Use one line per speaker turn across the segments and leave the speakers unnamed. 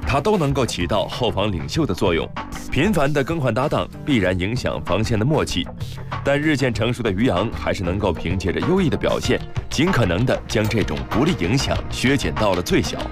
他都能够起到后防领袖的作用。频繁的更换搭档必然影响防线的默契，但日渐成熟的于洋还是能够凭借着优异的表现，尽可能的将这种不利影响削减到了最小。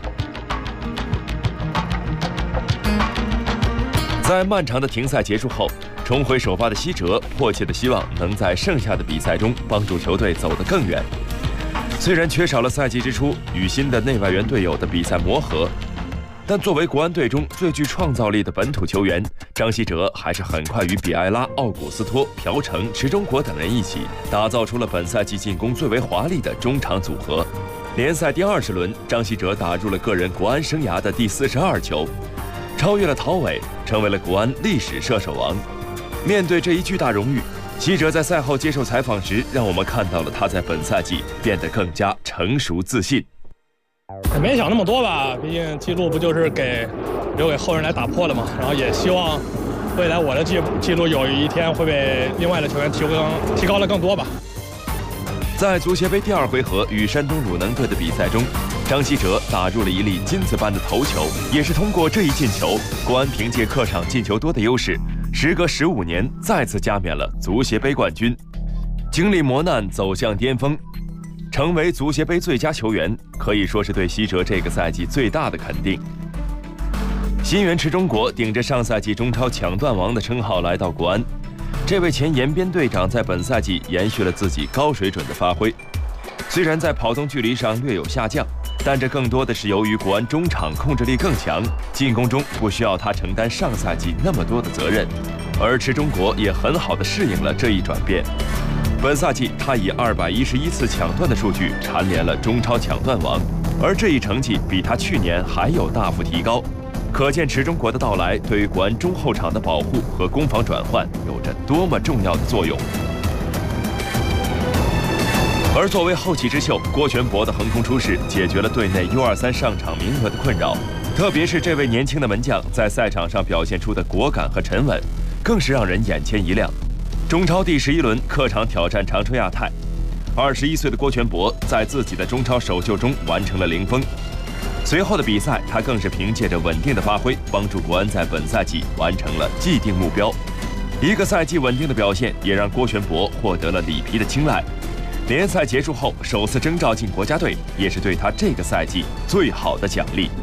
在漫长的停赛结束后，重回首发的西哲迫切的希望能在剩下的比赛中帮助球队走得更远。虽然缺少了赛季之初与新的内外援队友的比赛磨合，但作为国安队中最具创造力的本土球员，张稀哲还是很快与比埃拉、奥古斯托、朴成、池忠国等人一起，打造出了本赛季进攻最为华丽的中场组合。联赛第20轮，张稀哲打入了个人国安生涯的第42球，超越了陶伟，成为了国安历史射手王。面对这一巨大荣誉，稀哲在赛后接受采访时，让我们看到了他在本赛季变得更加成熟自信。
没想那么多吧，毕竟记录不就是留给后人来打破的嘛。然后也希望未来我的记录有一天会被另外的球员提高了更多吧。
在足协杯第2回合与山东鲁能队的比赛中，张稀哲打入了一粒金子般的头球，也是通过这一进球，国安凭借客场进球多的优势，时隔15年再次加冕了足协杯冠军。经历磨难走向巅峰，成为足协杯最佳球员，可以说是对稀哲这个赛季最大的肯定。新援池忠国顶着上赛季中超抢断王的称号来到国安，这位前延边队长在本赛季延续了自己高水准的发挥。虽然在跑动距离上略有下降，但这更多的是由于国安中场控制力更强，进攻中不需要他承担上赛季那么多的责任，而池忠国也很好地适应了这一转变。本赛季他以211次抢断的数据蝉联了中超抢断王，而这一成绩比他去年还有大幅提高，可见池忠国的到来对于国安中后场的保护和攻防转换有着多么重要的作用。而作为后起之秀，郭全博的横空出世解决了队内 U23 上场名额的困扰，特别是这位年轻的门将在赛场上表现出的果敢和沉稳，更是让人眼前一亮。中超第11轮客场挑战长春亚泰，21岁的郭全博在自己的中超首秀中完成了0封。随后的比赛，他更是凭借着稳定的发挥，帮助国安在本赛季完成了既定目标。一个赛季稳定的表现，也让郭全博获得了里皮的青睐。联赛结束后首次征召进国家队，也是对他这个赛季最好的奖励。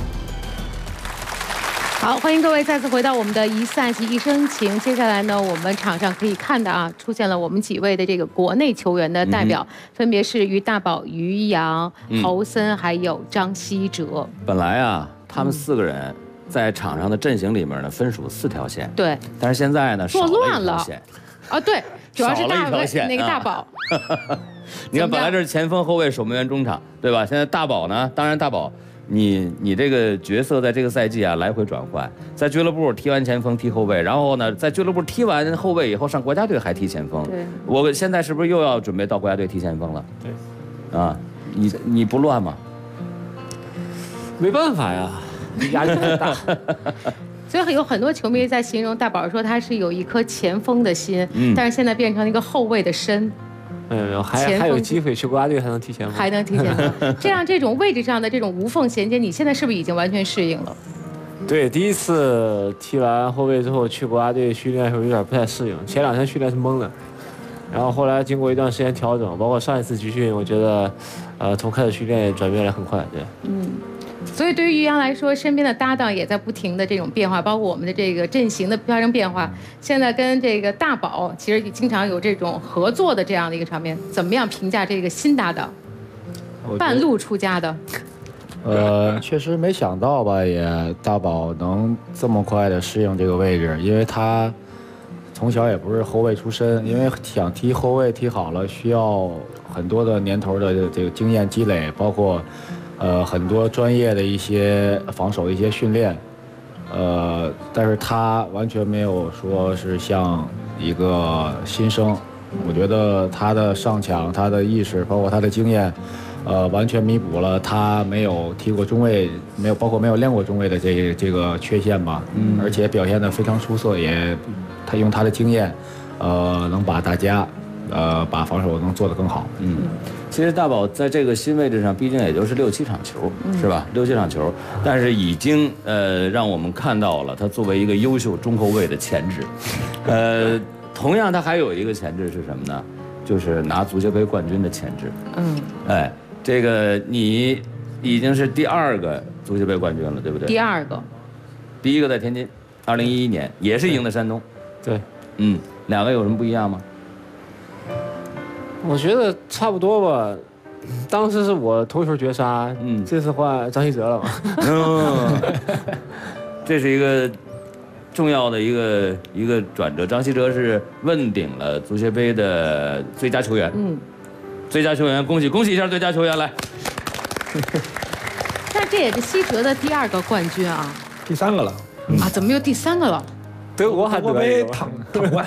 好，欢迎各位再次回到我们的一赛季一生情。接下来呢，我们场上可以看到啊，出现了我们几位的这个国内球员的代表，分别是于大宝、于洋、侯森还有张稀哲。
本来啊，他们4个人在场上的阵型里面呢，分属4条线。
对。
但是现在呢，
做乱了。啊，对，主要是那个大宝。
你看，本来这是前锋、后卫、守门员、中场，对吧？现在大宝呢，当然大宝。你这个角色在这个赛季啊来回转换，在俱乐部踢完前锋踢后卫，然后呢在俱乐部踢完后卫以后上国家队还踢前锋。
对，
我现在是不是又要准备到国家队踢前锋了？
对，
啊，你不乱吗？
没办法呀，压力太大。
所以有很多球迷在形容大宝说他是有一颗前锋的心，但是现在变成了一个后卫的身。
还有机会去国家队还能踢前锋，
还能踢前锋。这种位置上的这种无缝衔接，你现在是不是已经完全适应了？
对，第一次踢完后卫之后去国家队训练的时候有点不太适应，前2天训练是懵的，然后后来经过一段时间调整，包括上一次集训，我觉得，从开始训练也转变得很快，对。
所以对于于洋来说，身边的搭档也在不停的这种变化，包括我们的这个阵型的发生变化。现在跟这个大宝其实经常有这种合作的这样的一个场面，怎么样评价这个新搭档？半路出家的。
确实没想到吧，也大宝能这么快的适应这个位置，因为他从小也不是后卫出身，因为想踢后卫踢好了，需要很多的年头的这个经验积累，包括。很多专业的一些防守的一些训练，但是他完全没有说是像一个新生，我觉得他的上抢、他的意识，包括他的经验，完全弥补了他没有踢过中卫，包括没有练过中卫的这个缺陷吧。而且表现得非常出色，他用他的经验，能把大家把防守能做得更好。
其实大宝在这个新位置上，毕竟也就是6-7场球，是吧？6-7场球，但是已经让我们看到了他作为一个优秀中后卫的潜质。同样他还有一个潜质是什么呢？就是拿足协杯冠军的潜质。这个你已经是第2个足协杯冠军了，对不对？
第2个，
第1个在天津，2011年也是赢的山东。
对，
两位有什么不一样吗？
我觉得差不多吧。当时是我头球绝杀，这次换张稀哲了嘛。
这是一个重要的一个转折。张稀哲是问鼎了足协杯的最佳球员。最佳球员，恭喜一下最佳球员来。
但这也是稀哲的第2个冠军啊。
第3个了。
怎么又第3个了？
德国还得
杯躺冠。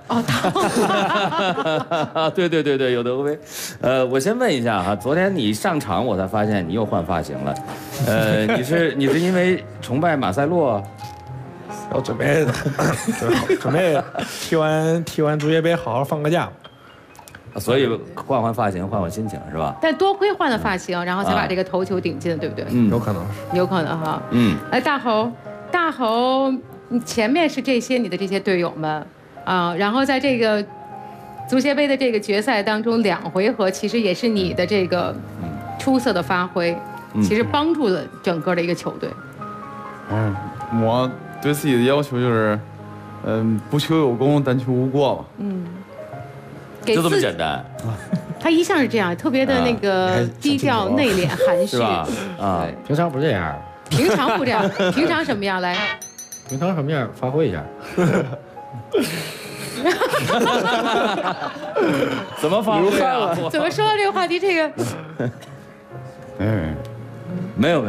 对，有德国杯。我先问一下哈，昨天你上场我才发现你又换发型了。你是因为崇拜马塞洛？
我准备踢完足协杯好好放个假。
所以换发型，换心情是吧？
但多亏换了发型，然后才把这个头球顶进，对不对？
有可能是。
有可能哈。大侯，你前面是你的这些队友们然后在这个足协杯的这个决赛当中2回合，其实也是你的这个出色的发挥，其实帮助了整个的一个球队。
我对自己的要求就是，不求有功，但求无过吧。
就这么简单。
他一向是这样，特别的那个低调、内敛、含蓄。
是吧？
平常不这样。
平常不这样，平常什么样？来，
平常什么样？发挥一下。
怎么发挥啊？
怎么说到这个话题？这个，
没有。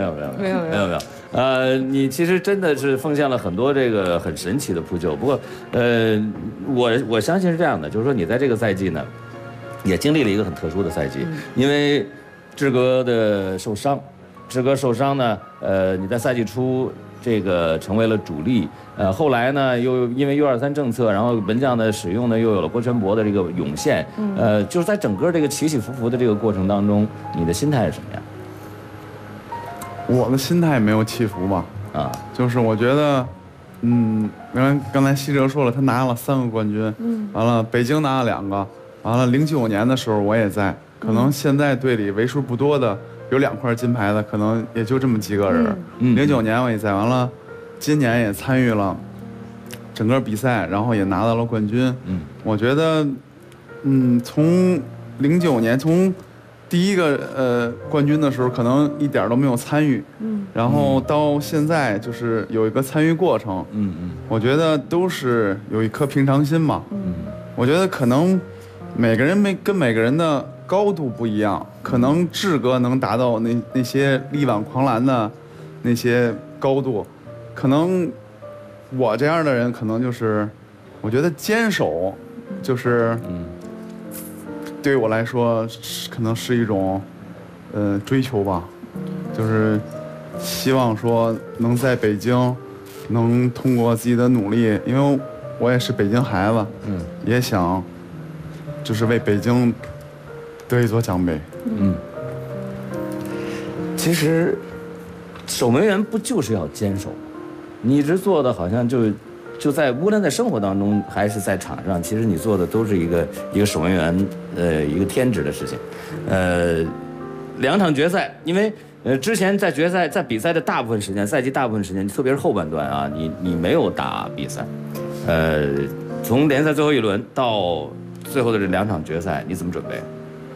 你其实真的是奉献了很多这个很神奇的扑救。不过，我相信是这样的，就是说你在这个赛季呢，也经历了一个很特殊的赛季，因为志哥受伤呢，你在赛季初这个成为了主力，后来呢又因为U23政策，然后门将的使用呢又有了郭全博的这个涌现，就是在整个这个起起伏伏的这个过程当中，你的心态是什么样？
我的心态没有起伏吧，就是我觉得，刚才稀哲说了，他拿了3个冠军，完了北京拿了2个，完了09年的时候我也在，可能现在队里为数不多的。有2块金牌的，可能也就这么几个人。09年我也在，完了，今年也参与了整个比赛，然后也拿到了冠军。我觉得，从09年从第1个冠军的时候，可能一点都没有参与。然后到现在就是有一个参与过程。我觉得都是有一颗平常心嘛。我觉得可能每个人跟每个人的高度不一样，可能志哥能达到那些力挽狂澜的那些高度，可能我这样的人可能就是，我觉得坚守就是对于我来说可能是一种追求吧，就是希望说能在北京能通过自己的努力，因为我也是北京孩子，也想就是为北京得一座奖杯。
其实守门员不就是要坚守？你一直做的好像就在无论在生活当中还是在场上，其实你做的都是一个守门员一个天职的事情。2场决赛，因为之前在决赛在比赛的大部分时间，赛季大部分时间，特别是后半段啊，你没有打比赛。从联赛最后一轮到最后的这2场决赛，你怎么准备？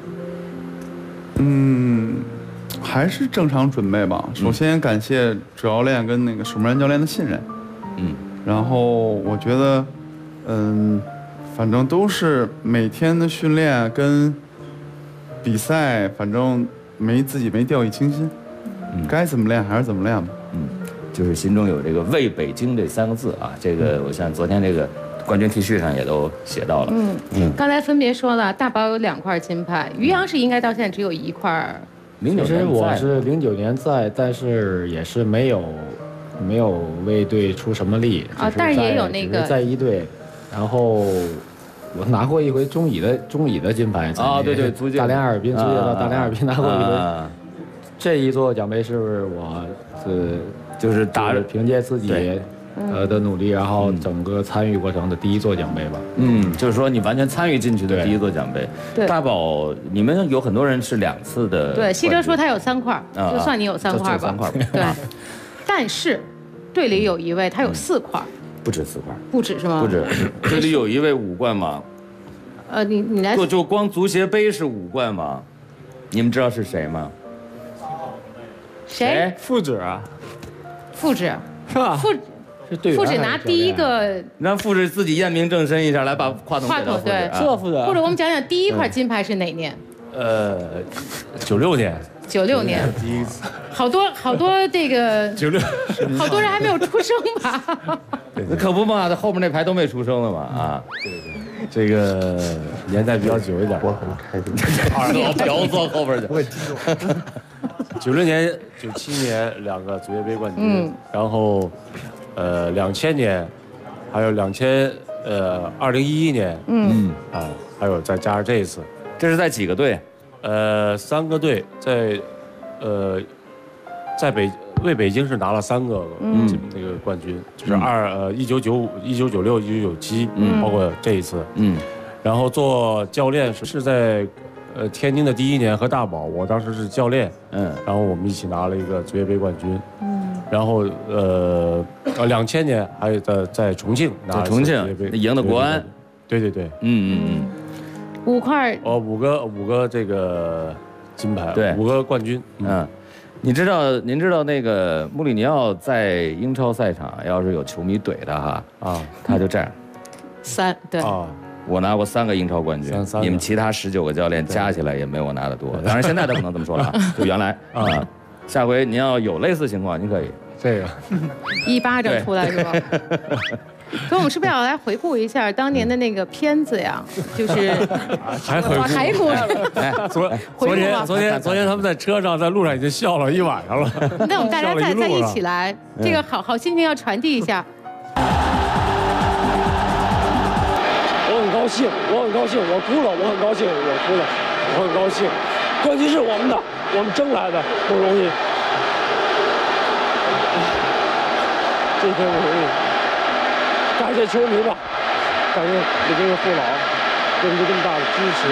还是正常准备吧。首先感谢主教练跟那个守门员教练的信任。然后我觉得，反正都是每天的训练跟比赛，反正自己没掉以轻心。该怎么练还是怎么练吧。
就是心中有这个为北京这3个字啊，这个我像昨天这个冠军 T 恤上也都写到了。
刚才分别说了，大宝有2块金牌，于洋是应该到现在只有1块。
其实我是09年在，但是也是没有为队出什么力
啊，但是也有那个
在一队，然后我拿过一回中乙的金牌
啊，对对，足球
大连哈尔滨，足协到大连哈尔滨拿过一回。这一座奖杯是我就是凭借自己的努力，然后整个参与过程的第一座奖杯吧。
就是说你完全参与进去的第一座奖杯。
对，
大宝，你们有很多人是2次的。
对，西哲说他有3块，就算你有3块吧。
3块。
对，但是队里有一位他有4块。
不止4块。
不止是吗？
不止，队里有一位5冠王。
你来。
就光足协杯是5冠王，你们知道是谁吗？
谁？
傅指啊。
傅指
是吧？
傅指拿第一个，
让傅指自己验明正身一下，来把话筒给到傅指。
对，
是吧？傅指。
或者我们讲讲第一块金牌是哪年
？96年。
96年。
第一次。
好多这个
96，
好多人还没有出生吧？
那可不嘛，后面那排都没出生了嘛啊。
对，这个年代比较久一点。
我很开心。
不要坐后边去。
我也记住。
90年、97年2个足协杯冠军，然后2000年，还有2011年，还有再加上这一次，
这是在几个队
？3个队在为北京是拿了3个那个冠军，就是1995、1996、1997，包括这一次，然后做教练是在。天津的第1年和大宝，我当时是教练，然后我们一起拿了一个足协杯冠军，然后2000年还有在重庆拿了
重庆赢的国安，
对，
5块
，5个这个金牌，
对
5个冠军，
您知道那个穆里尼奥在英超赛场要是有球迷怼他哈他就这样
，3对啊。
我拿过3个英超冠军，你们其他19个教练加起来也没我拿得多。当然现在他不能这么说了，就原来啊。下回您要有类似情况，您可以
这个
一巴掌出来是吧？所以我们是不是要来回顾一下当年的那个片子呀？就是
还回顾。昨天他们在车上在路上已经笑了一晚上了。
那我们大家再一起来，这个好心情要传递一下。
我很高兴，我哭了，我很高兴，我哭了，我很高兴。冠军是我们的，我们争来的，不容易。这天不容易，感谢球迷吧，感谢每个人父老给我们这么大的支持。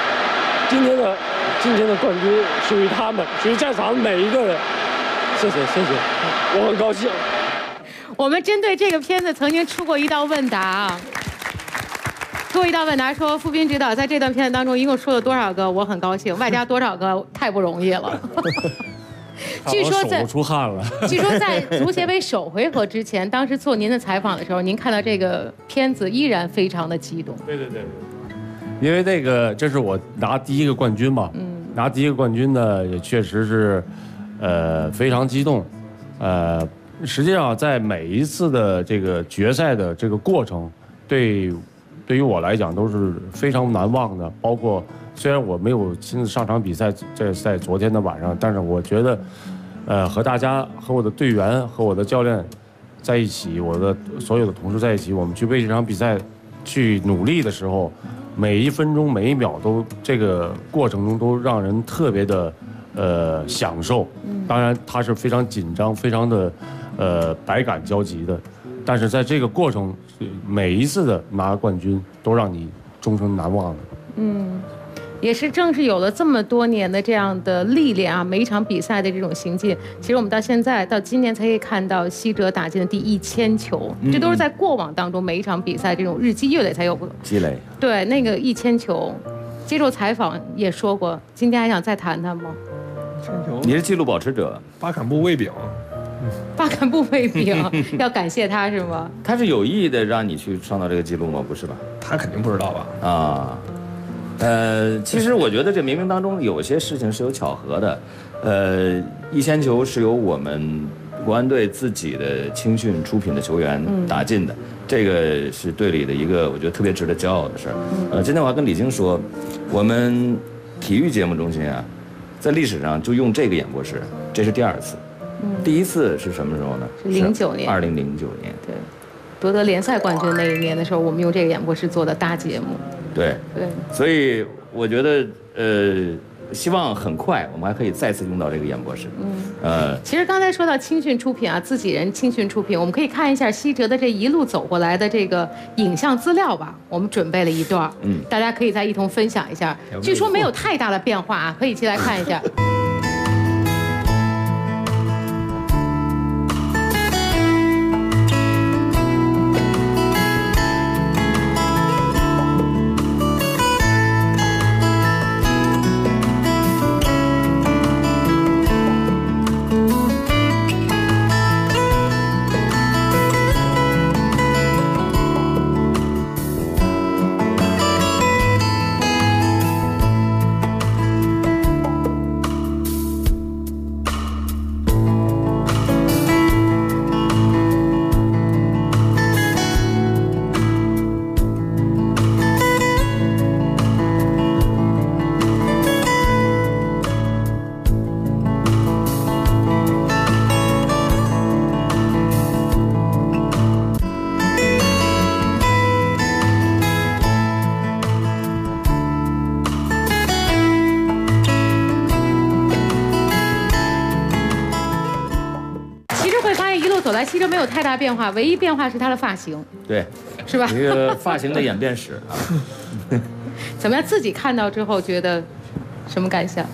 今天的冠军属于他们，属于在场的每一个人。谢谢，我很高兴。
我们针对这个片子曾经出过一道问答做一道问答说，傅斌指导在这段片子当中一共说了多少个我很高兴，外加多少个太不容易了。据说在
出汗了。
据说在足协杯首回合之前，当时做您的采访的时候，您看到这个片子依然非常的激动。
对，因为这是我拿第一个冠军嘛，拿第一个冠军呢也确实是，非常激动，实际上在每一次的这个决赛的这个过程，对于我来讲都是非常难忘的，包括虽然我没有亲自上场比赛，在昨天的晚上，但是我觉得，和大家、和我的队员、和我的教练在一起，我的所有的同事在一起，我们去为这场比赛去努力的时候，每一分钟、每一秒都这个过程中都让人特别的享受。当然，它是非常紧张、非常的百感交集的。但是在这个过程，每一次的拿冠军都让你终生难忘的。
也是正是有了这么多年的这样的历练啊，每一场比赛的这种行进，其实我们到现在到今年才可以看到西哲打进的第1000球，这都是在过往当中每一场比赛这种日积月累才有
积累。
对，那个1000球，接受采访也说过，今天还想再谈谈吗
？1000球，你是纪录保持者，
巴坎布卫饼。
巴坎布卫饼要感谢他是吗？
他是有意的让你去创造这个记录吗？不是吧？
他肯定不知道吧？
啊，其实我觉得这冥冥当中有些事情是有巧合的。1000球是由我们国安队自己的青训出品的球员打进的，这个是队里的一个我觉得特别值得骄傲的事儿。今天我还跟李菁说，我们体育节目中心啊，在历史上就用这个演播室，这是第2次。第一次是什么时候呢？
是09年。
2009年。
对。 夺得联赛冠军那一年的时候，我们用这个演播室做的大节目。
对，
对，
所以我觉得希望很快我们还可以再次用到这个演播室。
其实刚才说到青训出品啊，自己人青训出品，我们可以看一下西哲的这一路走过来的这个影像资料吧。我们准备了一段，大家可以再一同分享一下。据说没有太大的变化啊，可以一起来看一下。西哲没有太大变化，唯一变化是他的发型，
对，
是吧？
一个发型的演变史啊。
怎么样？自己看到之后觉得什么感想？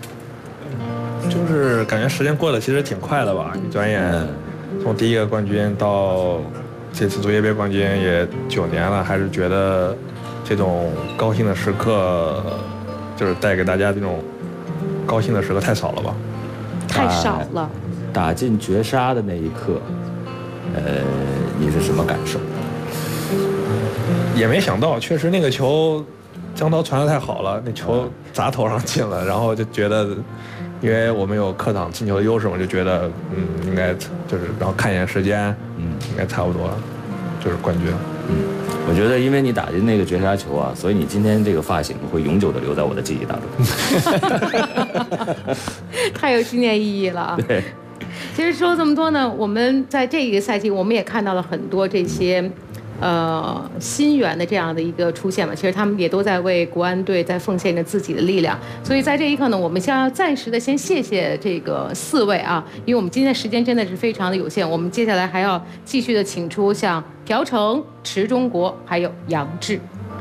就是感觉时间过得其实挺快的吧，一转眼从第一个冠军到这次足协杯冠军也9年了，还是觉得这种高兴的时刻，就是带给大家这种高兴的时刻太少了吧？
太少了。
打进绝杀的那一刻，你是什么感受？
也没想到，确实那个球，江涛传得太好了，那球砸头上进了，然后就觉得，因为我们有客场进球的优势，我就觉得，应该就是，然后看一眼时间，应该差不多，就是冠军。
我觉得因为你打进那个绝杀球啊，所以你今天这个发型会永久的留在我的记忆当中。
太有纪念意义了。
对。
其实说这么多呢，我们在这一个赛季，我们也看到了很多这些，新援的这样的一个出现嘛。其实他们也都在为国安队在奉献着自己的力量。所以在这一刻呢，我们要暂时的先谢谢这个4位啊，因为我们今天的时间真的是非常的有限。我们接下来还要继续的请出像朴成、池忠国还有杨志。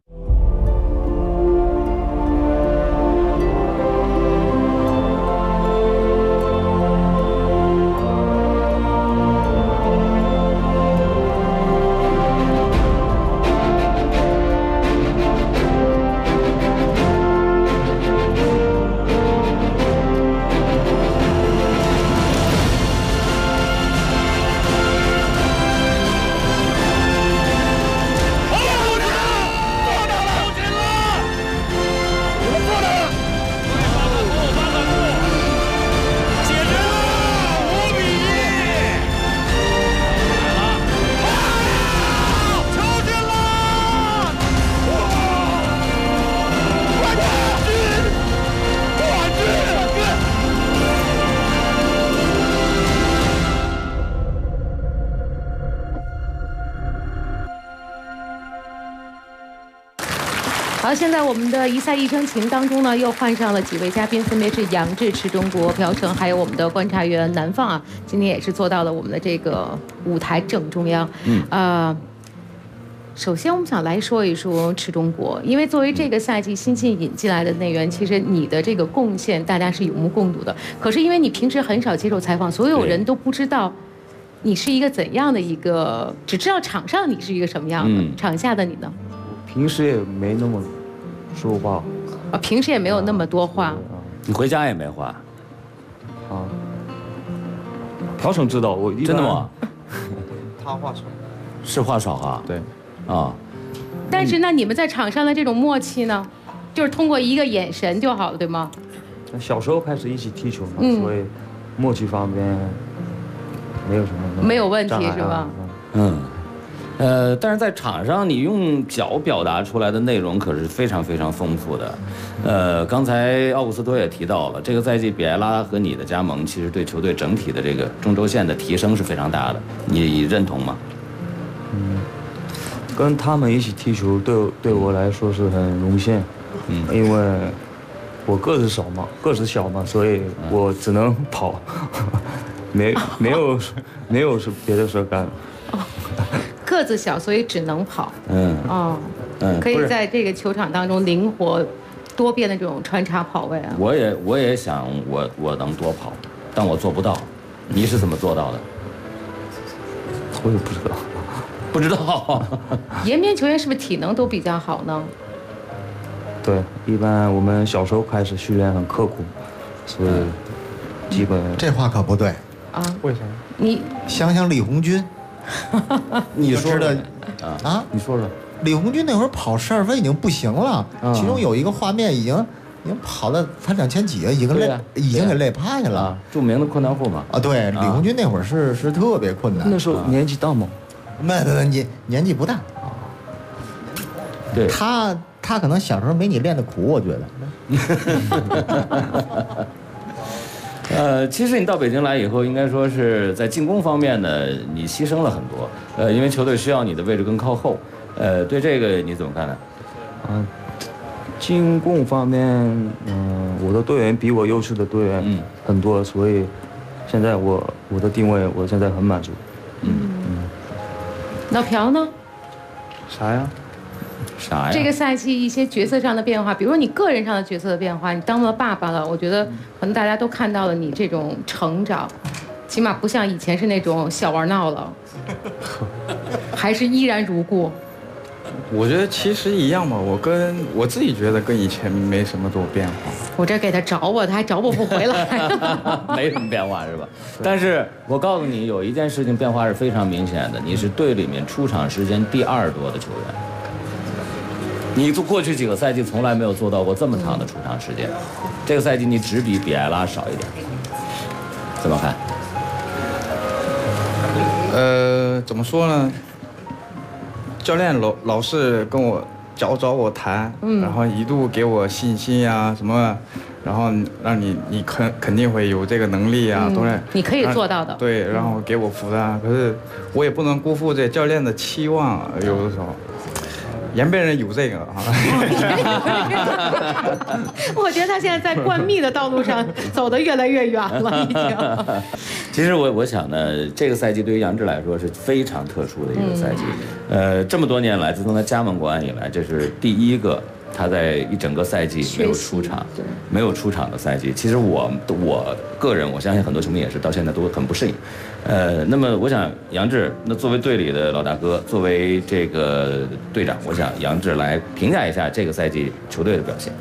好，现在我们的一赛一生情当中呢，又换上了几位嘉宾，分别是杨志、池忠国、朴成，还有我们的观察员南放啊，今天也是坐到了我们的这个舞台正中央。首先我们想来说一说池忠国，因为作为这个赛季新晋引进来的内援，其实你的这个贡献大家是有目共睹的。可是因为你平时很少接受采访，所有人都不知道你是一个怎样的一个，只知道场上你是一个什么样的，场下的你呢？
平时也没那么说话，
平时也没有那么多话。
你回家也没话？
朴成知道我
真的吗？
他话少，
是话少啊？
对，
但是那你们在场上的这种默契呢，就是通过一个眼神就好了，对吗？
小时候开始一起踢球嘛，所以默契方面没有什么
没有问题是吧？
但是在场上你用脚表达出来的内容可是非常非常丰富的。刚才奥古斯托也提到了，这个赛季比埃拉和你的加盟，其实对球队整体的这个中轴线的提升是非常大的，你认同吗？
跟他们一起踢球对我来说是很荣幸，因为我个子小嘛，所以我只能跑，没有别的事干。
个子小，所以只能跑。可以在这个球场当中灵活多变的这种穿插跑位啊。
我也想我能多跑，但我做不到。你是怎么做到的？
我也不知道。
不知道，
延边球员是不是体能都比较好呢？
对，一般我们小时候开始训练很刻苦，所以基本
这话可不对
啊。
为啥？
你
想想李红军，
你说
的
啊？你说说，
李红军那会儿跑12分已经不行了，其中有一个画面已经跑了他2000几，已经给累趴下了。
著名的困难户嘛。
啊，对，李红军那会儿是特别困难。
那时候年纪大吗？
没，年纪不大。
对，
他可能小时候没你练的苦，我觉
得。其实你到北京来以后，应该说是在进攻方面呢，你牺牲了很多。因为球队需要你的位置更靠后。对这个你怎么看呢？
进攻方面，我的队员比我优秀的队员很多，所以现在我的定位，我现在很满足。
老朴呢？
啥呀？
这个赛季一些角色上的变化，比如说你个人上的角色的变化，你当了爸爸了，我觉得可能大家都看到了你这种成长，起码不像以前是那种小玩闹了，还是依然如故。
我觉得其实一样吧，我自己觉得跟以前没什么多变化。
我这给他找我，他还找我不回来。
没什么变化是吧？但是我告诉你，有一件事情变化是非常明显的，你是队里面出场时间第2多的球员。你过去几个赛季从来没有做到过这么长的出场时间，这个赛季你只比比埃拉少一点，怎么看？
怎么说呢？教练老是跟我找我谈，然后一度给我信心呀什么，然后让你肯定会有这个能力啊，都是
你可以做到的。对，
然后给我扶的，可是我也不能辜负这教练的期望，有的时候。延边人有这个啊，
我觉得他现在在灌密的道路上走得越来越远了，已经。
其实我想呢，这个赛季对于杨志来说是非常特殊的一个赛季。这么多年来，自从他加盟国安以来，这是第一个他在一整个赛季没有出场的赛季。其实我个人，我相信很多球迷也是到现在都很不适应。那么我想杨志，那作为队里的老大哥，作为这个队长，我想杨志来评价一下这个赛季球队的表现。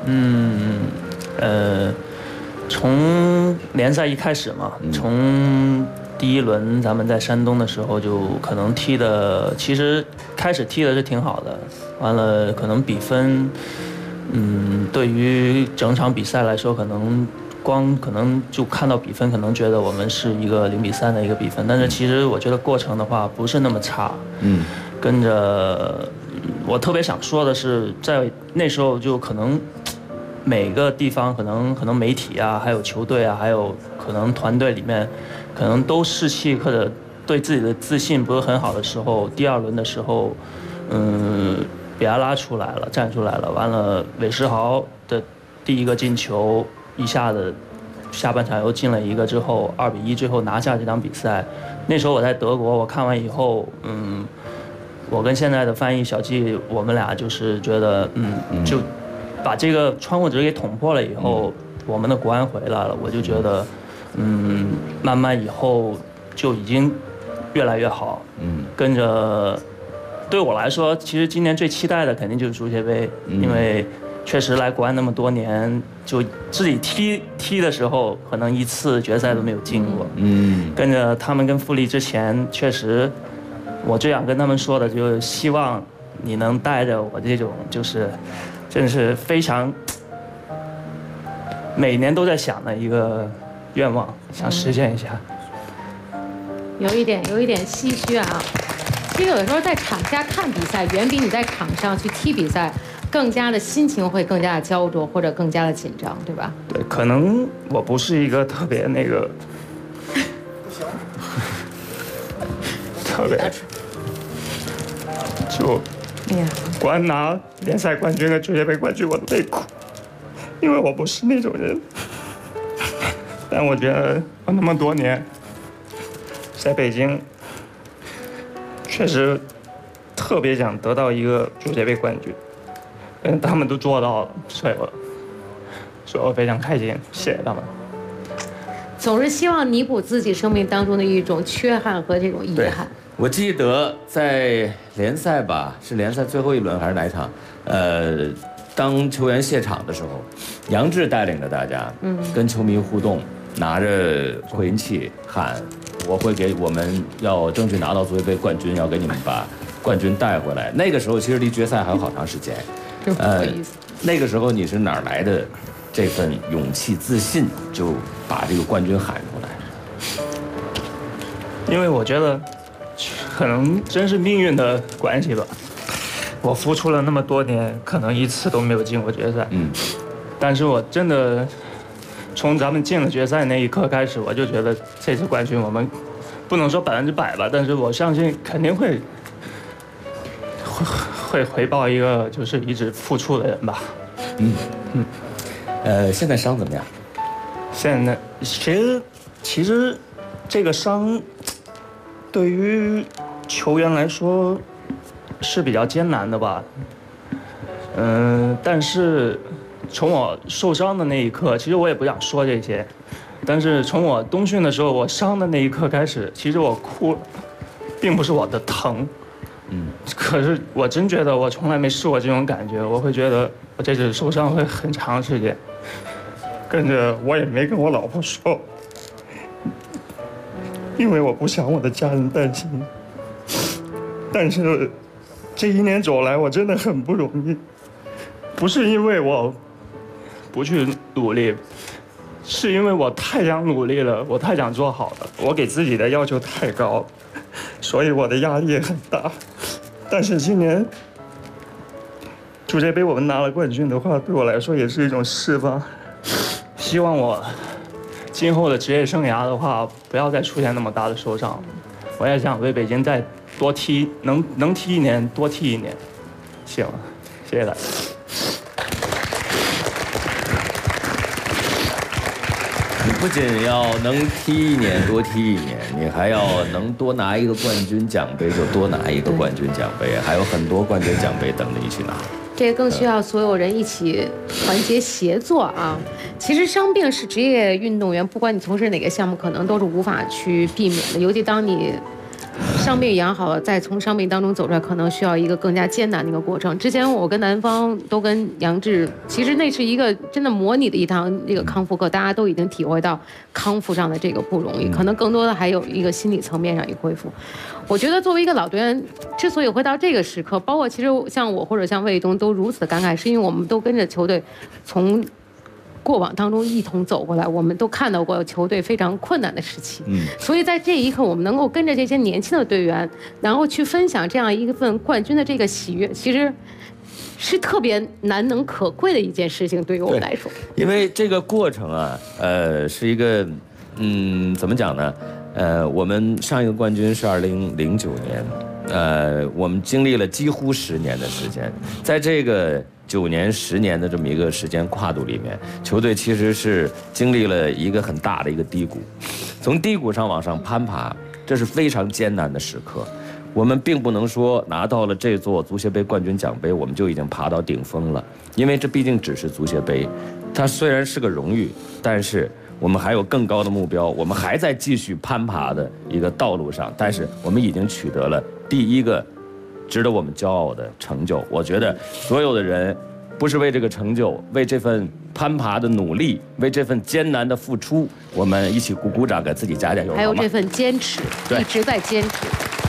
从联赛一开始嘛，从第1轮咱们在山东的时候就可能踢的，其实开始踢的是挺好的，完了可能比分，对于整场比赛来说，可能就看到比分，可能觉得我们是一个0-3的一个比分，但是其实我觉得过程的话不是那么差。跟着我特别想说的是，在那时候就可能每个地方可能媒体啊，还有球队啊，还有可能团队里面，可能都士气或者对自己的自信不是很好的时候，第2轮的时候，比埃拉站出来了，完了韦世豪的第1个进球。一下子下半场又进了1个之后，2-1，最后拿下这场比赛。那时候我在德国，我看完以后，我跟现在的翻译小季，我们俩就是觉得，就把这个窗户纸给捅破了以后，我们的国安回来了，我就觉得，慢慢以后就已经越来越好。跟着，对我来说，其实今年最期待的肯定就是足协杯，因为。确实来国安那么多年，就自己踢的时候，可能1次决赛都没有进过。跟着他们跟富力之前，确实，我最想跟他们说的就是希望你能带着我这种，就是真是非常每年都在想的一个愿望，想实现一下。
有一点唏嘘啊。其实有的时候在场下看比赛，远比你在场上去踢比赛。更加的心情会更加的焦灼，或者更加的紧张，对吧？
对，可能我不是一个特别那个，特别就光拿联赛冠军和足协杯冠军我都累哭，因为我不是那种人。但我觉得我那么多年在北京，确实特别想得到一个足协杯冠军，他们都做到了，所以我非常开心，谢谢他们。
总是希望弥补自己生命当中的一种缺憾和这种遗憾。
我记得在联赛吧，是联赛最后一轮还是哪一场？当球员谢场的时候，杨志带领着大家，跟球迷互动，拿着扩音器喊：“我们要争取拿到足协杯冠军，要给你们把冠军带回来。”那个时候其实离决赛还有好长时间。那个时候你是哪儿来的这份勇气、自信，就把这个冠军喊出来？
因为我觉得，可能真是命运的关系吧。我付出了那么多年，可能一次都没有进过决赛。但是我真的从咱们进了决赛那一刻开始，我就觉得这次冠军我们不能说100%吧，但是我相信肯定会回报一个就是一直付出的人吧。
现在伤怎么样？
现在其实这个伤对于球员来说是比较艰难的吧。但是从我受伤的那一刻，其实我也不想说这些，但是从我冬训的时候我伤的那一刻开始，其实我哭了，并不是我的疼。可是我真觉得我从来没试过这种感觉，我会觉得我这次受伤会很长时间，跟着我也没跟我老婆说，因为我不想我的家人担心。但是这1年走来，我真的很不容易，不是因为我不去努力，是因为我太想努力了，我太想做好了，我给自己的要求太高，所以我的压力也很大。但是今年足协杯我们拿了冠军的话，对我来说也是一种释放。希望我今后的职业生涯的话，不要再出现那么大的受伤。我也想为北京再多踢，能踢1年多踢1年。行，谢谢大家。
你不仅要能踢1年多踢1年，你还要能多拿一个冠军奖杯就多拿一个冠军奖杯，还有很多冠军奖杯等着你去拿。
这个更需要所有人一起团结协作啊！其实伤病是职业运动员，不管你从事哪个项目，可能都是无法去避免的。尤其当你伤病养好了，再从伤病当中走出来，可能需要一个更加艰难的一个过程。之前我跟南方都跟杨志，其实那是一个真的模拟的一堂这个康复课，大家都已经体会到康复上的这个不容易，可能更多的还有一个心理层面上一个恢复。我觉得作为一个老队员，之所以会到这个时刻，包括其实像我或者像魏东都如此的感慨，是因为我们都跟着球队从过往当中一同走过来，我们都看到过球队非常困难的时期。所以在这一刻，我们能够跟着这些年轻的队员，然后去分享这样一份冠军的这个喜悦，其实是特别难能可贵的一件事情，对于我们来说。
因为这个过程啊，是一个，怎么讲呢？我们上一个冠军是2009年，我们经历了几乎10年的时间，在这个9年、10年的这么一个时间跨度里面，球队其实是经历了一个很大的一个低谷，从低谷上往上攀爬，这是非常艰难的时刻。我们并不能说拿到了这座足协杯冠军奖杯，我们就已经爬到顶峰了，因为这毕竟只是足协杯，它虽然是个荣誉，但是我们还有更高的目标，我们还在继续攀爬的一个道路上，但是我们已经取得了第一个值得我们骄傲的成就。我觉得所有的人不是为这个成就，为这份攀爬的努力，为这份艰难的付出，我们一起鼓鼓掌，给自己加加油，
还有这份坚持，一直在坚持。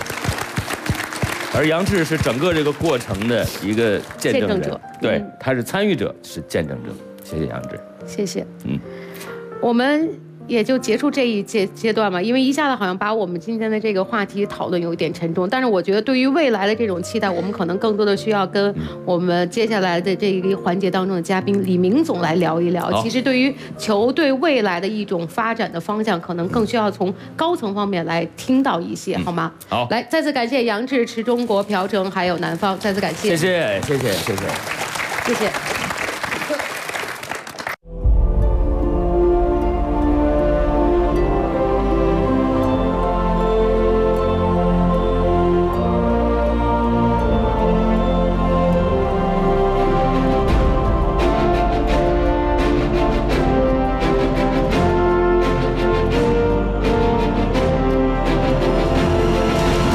而杨志是整个这个过程的一个见证者，对，他是参与者，是见证者。谢谢杨志，
谢谢。我们也就结束这一阶段嘛，因为一下子好像把我们今天的这个话题讨论有一点沉重，但是我觉得对于未来的这种期待，我们可能更多的需要跟我们接下来的这一个环节当中的嘉宾李明总来聊一聊。其实对于球队未来的一种发展的方向，可能更需要从高层方面来听到一些，好吗？
好，
来再次感谢杨志、池中国、朴成还有南方，再次感谢，
谢谢。
谢谢。